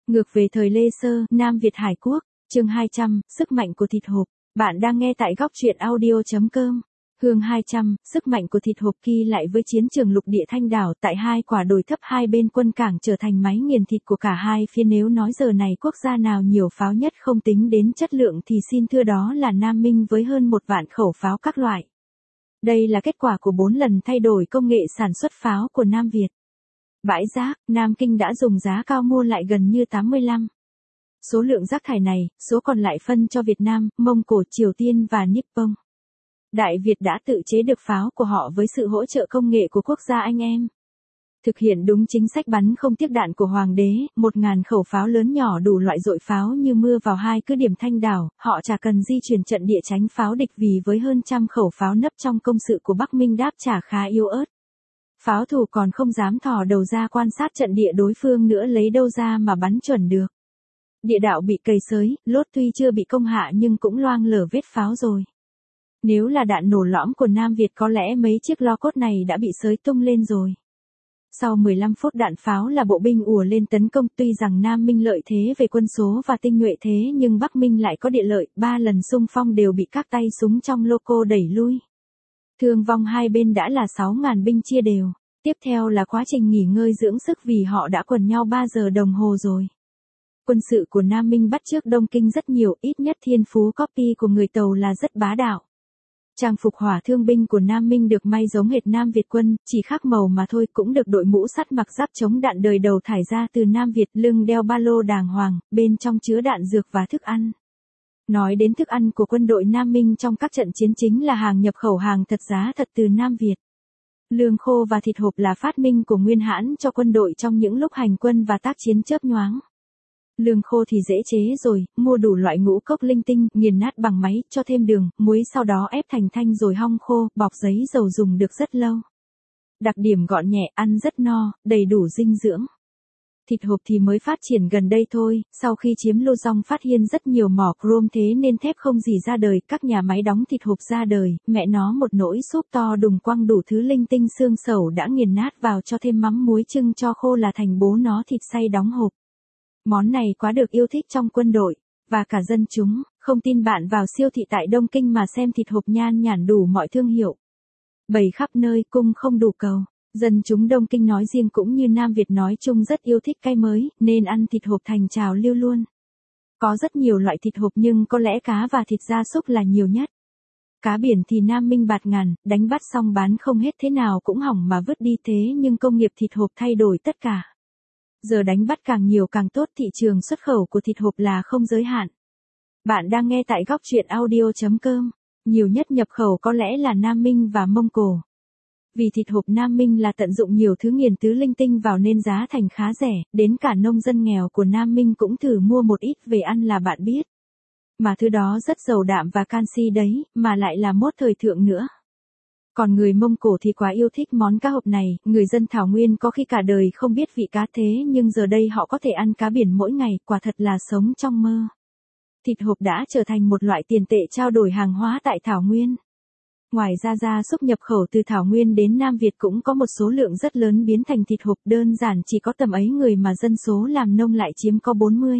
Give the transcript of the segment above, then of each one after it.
Ngược về thời Lê Sơ, Nam Việt Hải Quốc, chương 200, sức mạnh của thịt hộp. Bạn đang nghe tại góc truyện audio.com. Hương 200, sức mạnh của thịt hộp ghi lại với chiến trường lục địa Thanh Đảo tại hai quả đồi thấp hai bên quân cảng trở thành máy nghiền thịt của cả hai phía. Nếu nói giờ này quốc gia nào nhiều pháo nhất không tính đến chất lượng thì xin thưa đó là Nam Minh với hơn 1 vạn khẩu pháo các loại. Đây là kết quả của 4 lần thay đổi công nghệ sản xuất pháo của Nam Việt. Bãi rác, Nam Kinh đã dùng giá cao mua lại gần như 85. Số lượng rác thải này, số còn lại phân cho Việt Nam, Mông Cổ, Triều Tiên và Nippon. Đại Việt đã tự chế được pháo của họ với sự hỗ trợ công nghệ của quốc gia anh em. Thực hiện đúng chính sách bắn không tiếc đạn của Hoàng đế, 1.000 khẩu pháo lớn nhỏ đủ loại dội pháo như mưa vào hai cứ điểm Thanh Đảo, họ chả cần di chuyển trận địa tránh pháo địch vì với hơn trăm khẩu pháo nấp trong công sự của Bắc Minh đáp trả khá yếu ớt. Pháo thủ còn không dám thò đầu ra quan sát trận địa đối phương nữa lấy đâu ra mà bắn chuẩn được. Địa đạo bị cầy xới, lốt tuy chưa bị công hạ nhưng cũng loang lở vết pháo rồi. Nếu là đạn nổ lõm của Nam Việt có lẽ mấy chiếc lo cốt này đã bị xới tung lên rồi. Sau 15 phút đạn pháo là bộ binh ùa lên tấn công, tuy rằng Nam Minh lợi thế về quân số và tinh nhuệ thế nhưng Bắc Minh lại có địa lợi, 3 lần xung phong đều bị các tay súng trong loco đẩy lui. Thương vong hai bên đã là 6.000 binh chia đều. Tiếp theo là quá trình nghỉ ngơi dưỡng sức vì họ đã quần nhau 3 giờ đồng hồ rồi. Quân sự của Nam Minh bắt chước Đông Kinh rất nhiều, ít nhất thiên phú copy của người Tàu là rất bá đạo. Trang phục hỏa thương binh của Nam Minh được may giống hệt Nam Việt quân, chỉ khác màu mà thôi, cũng được đội mũ sắt mặc giáp chống đạn đời đầu thải ra từ Nam Việt, lưng đeo ba lô đàng hoàng, bên trong chứa đạn dược và thức ăn. Nói đến thức ăn của quân đội Nam Minh trong các trận chiến chính là hàng nhập khẩu hàng thật giá thật từ Nam Việt. Lương khô và thịt hộp là phát minh của Nguyên Hãn cho quân đội trong những lúc hành quân và tác chiến chớp nhoáng. Lương khô thì dễ chế rồi, mua đủ loại ngũ cốc linh tinh, nghiền nát bằng máy, cho thêm đường, muối sau đó ép thành thanh rồi hong khô, bọc giấy dầu dùng được rất lâu. Đặc điểm gọn nhẹ, ăn rất no, đầy đủ dinh dưỡng. Thịt hộp thì mới phát triển gần đây thôi, sau khi chiếm Luzon phát hiện rất nhiều mỏ chrome thế nên thép không gì ra đời, các nhà máy đóng thịt hộp ra đời, mẹ nó một nỗi súp to đùng quăng đủ thứ linh tinh xương sẩu đã nghiền nát vào cho thêm mắm muối trưng cho khô là thành bố nó thịt xay đóng hộp. Món này quá được yêu thích trong quân đội, và cả dân chúng, không tin bạn vào siêu thị tại Đông Kinh mà xem thịt hộp nhan nhản đủ mọi thương hiệu. Bày khắp nơi cung không đủ cầu. Dân chúng Đông Kinh nói riêng cũng như Nam Việt nói chung rất yêu thích cái mới, nên ăn thịt hộp thành trào lưu luôn. Có rất nhiều loại thịt hộp nhưng có lẽ cá và thịt gia súc là nhiều nhất. Cá biển thì Nam Minh bạt ngàn, đánh bắt xong bán không hết thế nào cũng hỏng mà vứt đi thế nhưng công nghiệp thịt hộp thay đổi tất cả. Giờ đánh bắt càng nhiều càng tốt, thị trường xuất khẩu của thịt hộp là không giới hạn. Bạn đang nghe tại góc truyện audio.com. Nhiều nhất nhập khẩu có lẽ là Nam Minh và Mông Cổ. Vì thịt hộp Nam Minh là tận dụng nhiều thứ nghiền tứ linh tinh vào nên giá thành khá rẻ, đến cả nông dân nghèo của Nam Minh cũng thử mua một ít về ăn là bạn biết. Mà thứ đó rất giàu đạm và canxi đấy, mà lại là mốt thời thượng nữa. Còn người Mông Cổ thì quá yêu thích món cá hộp này, người dân Thảo Nguyên có khi cả đời không biết vị cá thế nhưng giờ đây họ có thể ăn cá biển mỗi ngày, quả thật là sống trong mơ. Thịt hộp đã trở thành một loại tiền tệ trao đổi hàng hóa tại Thảo Nguyên. Ngoài ra gia súc nhập khẩu từ Thảo Nguyên đến Nam Việt cũng có một số lượng rất lớn biến thành thịt hộp, đơn giản chỉ có tầm ấy người mà dân số làm nông lại chiếm có 40.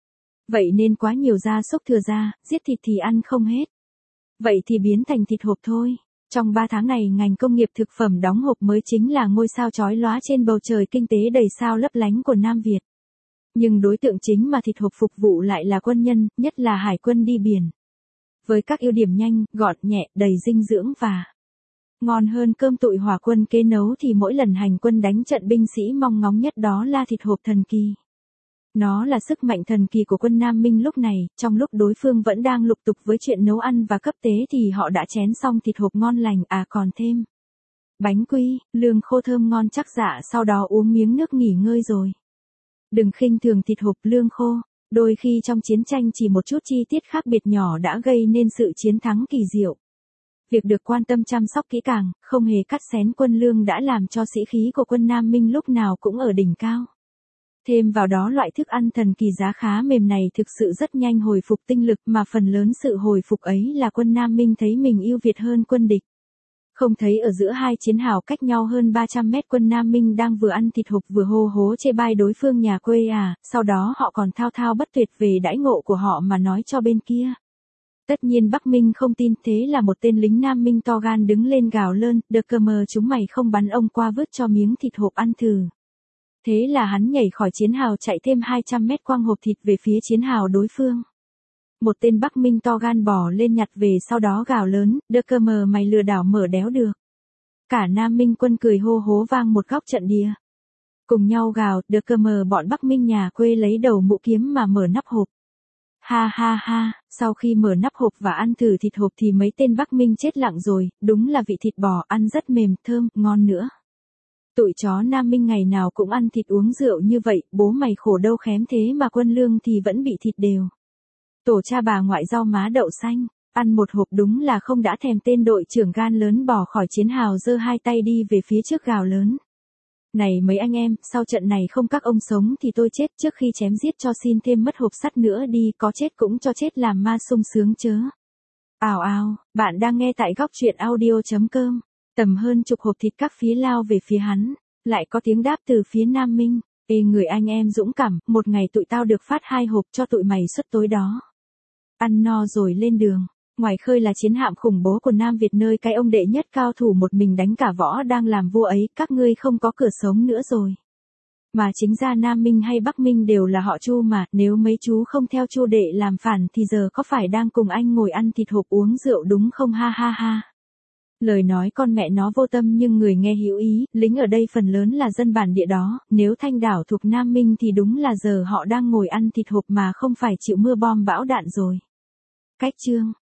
Vậy nên quá nhiều gia súc thừa ra, giết thịt thì ăn không hết. Vậy thì biến thành thịt hộp thôi. Trong 3 tháng này ngành công nghiệp thực phẩm đóng hộp mới chính là ngôi sao chói lóa trên bầu trời kinh tế đầy sao lấp lánh của Nam Việt. Nhưng đối tượng chính mà thịt hộp phục vụ lại là quân nhân, nhất là hải quân đi biển. Với các ưu điểm nhanh, gọn nhẹ, đầy dinh dưỡng và ngon hơn cơm tụi hỏa quân kế nấu thì mỗi lần hành quân đánh trận binh sĩ mong ngóng nhất đó là thịt hộp thần kỳ. Nó là sức mạnh thần kỳ của quân Nam Minh lúc này, trong lúc đối phương vẫn đang lục tục với chuyện nấu ăn và cấp tế thì họ đã chén xong thịt hộp ngon lành, còn thêm bánh quy, lương khô thơm ngon chắc dạ, sau đó uống miếng nước nghỉ ngơi rồi. Đừng khinh thường thịt hộp lương khô, đôi khi trong chiến tranh chỉ một chút chi tiết khác biệt nhỏ đã gây nên sự chiến thắng kỳ diệu. Việc được quan tâm chăm sóc kỹ càng, không hề cắt xén quân lương đã làm cho sĩ khí của quân Nam Minh lúc nào cũng ở đỉnh cao. Thêm vào đó loại thức ăn thần kỳ giá khá mềm này thực sự rất nhanh hồi phục tinh lực, mà phần lớn sự hồi phục ấy là quân Nam Minh thấy mình ưu việt hơn quân địch. Không thấy ở giữa hai chiến hào cách nhau hơn 300 mét quân Nam Minh đang vừa ăn thịt hộp vừa hô hố chê bai đối phương nhà quê à, sau đó họ còn thao thao bất tuyệt về đãi ngộ của họ mà nói cho bên kia. Tất nhiên Bắc Minh không tin, thế là một tên lính Nam Minh to gan đứng lên gào lơn, đờ cờ mờ chúng mày không bắn ông qua vứt cho miếng thịt hộp ăn thử. Thế là hắn nhảy khỏi chiến hào chạy thêm 200 mét quăng hộp thịt về phía chiến hào đối phương. Một tên Bắc Minh to gan bỏ lên nhặt về sau đó gào lớn, đờ cờ mờ mày lừa đảo mở đéo được. Cả Nam Minh quân cười hô hố vang một góc trận địa. Cùng nhau gào, đờ cờ mờ bọn Bắc Minh nhà quê lấy đầu mũ kiếm mà mở nắp hộp. Ha ha ha, sau khi mở nắp hộp và ăn thử thịt hộp thì mấy tên Bắc Minh chết lặng rồi, đúng là vị thịt bò ăn rất mềm, thơm, ngon nữa. Tụi chó Nam Minh ngày nào cũng ăn thịt uống rượu như vậy, bố mày khổ đâu khém thế mà quân lương thì vẫn bị thịt đều. Tổ cha bà ngoại rau má đậu xanh, ăn một hộp đúng là không đã thèm. Tên đội trưởng gan lớn bỏ khỏi chiến hào giơ hai tay đi về phía trước gào lớn. Này mấy anh em, sau trận này không các ông sống thì tôi chết, trước khi chém giết cho xin thêm mất hộp sắt nữa đi, có chết cũng cho chết làm ma sung sướng chớ. Ào ào, bạn đang nghe tại góc truyện audio.com. Tầm hơn chục hộp thịt các phía lao về phía hắn, lại có tiếng đáp từ phía Nam Minh. Ê người anh em dũng cảm, một ngày tụi tao được phát 2 hộp cho tụi mày suất tối đó. Ăn no rồi lên đường. Ngoài khơi là chiến hạm khủng bố của Nam Việt nơi cái ông đệ nhất cao thủ một mình đánh cả võ đang làm vua ấy, các ngươi không có cửa sống nữa rồi. Mà chính ra Nam Minh hay Bắc Minh đều là họ Chu mà, nếu mấy chú không theo Chu đệ làm phản thì giờ có phải đang cùng anh ngồi ăn thịt hộp uống rượu đúng không ha ha ha. Lời nói con mẹ nó vô tâm nhưng người nghe hiểu ý, lính ở đây phần lớn là dân bản địa đó, nếu Thanh đảo thuộc Nam Minh thì đúng là giờ họ đang ngồi ăn thịt hộp mà không phải chịu mưa bom bão đạn rồi. Cách chương